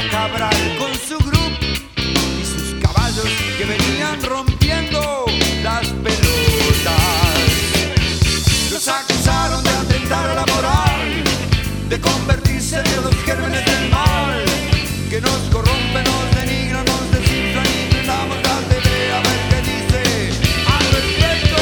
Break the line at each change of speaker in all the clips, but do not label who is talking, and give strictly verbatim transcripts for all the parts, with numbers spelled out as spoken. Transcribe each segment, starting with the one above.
Cabral con su grupo y sus caballos que venían rompiendo las pelotas. Los acusaron de atentar a la moral, de convertirse en los gérmenes del mal, que nos corrompen, nos denigran, nos desinflan y prendamos la T V a ver qué dice al respecto.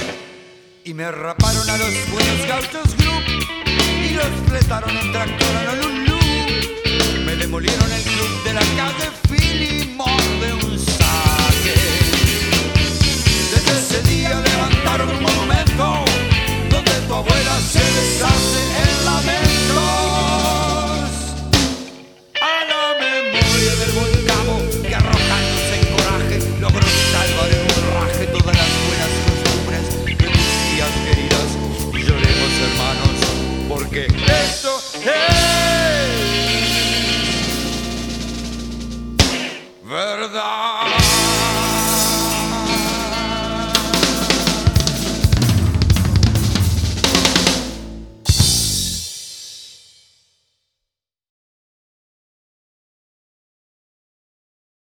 Y me raparon a los buenos gauchos group y los fletaron en tractor a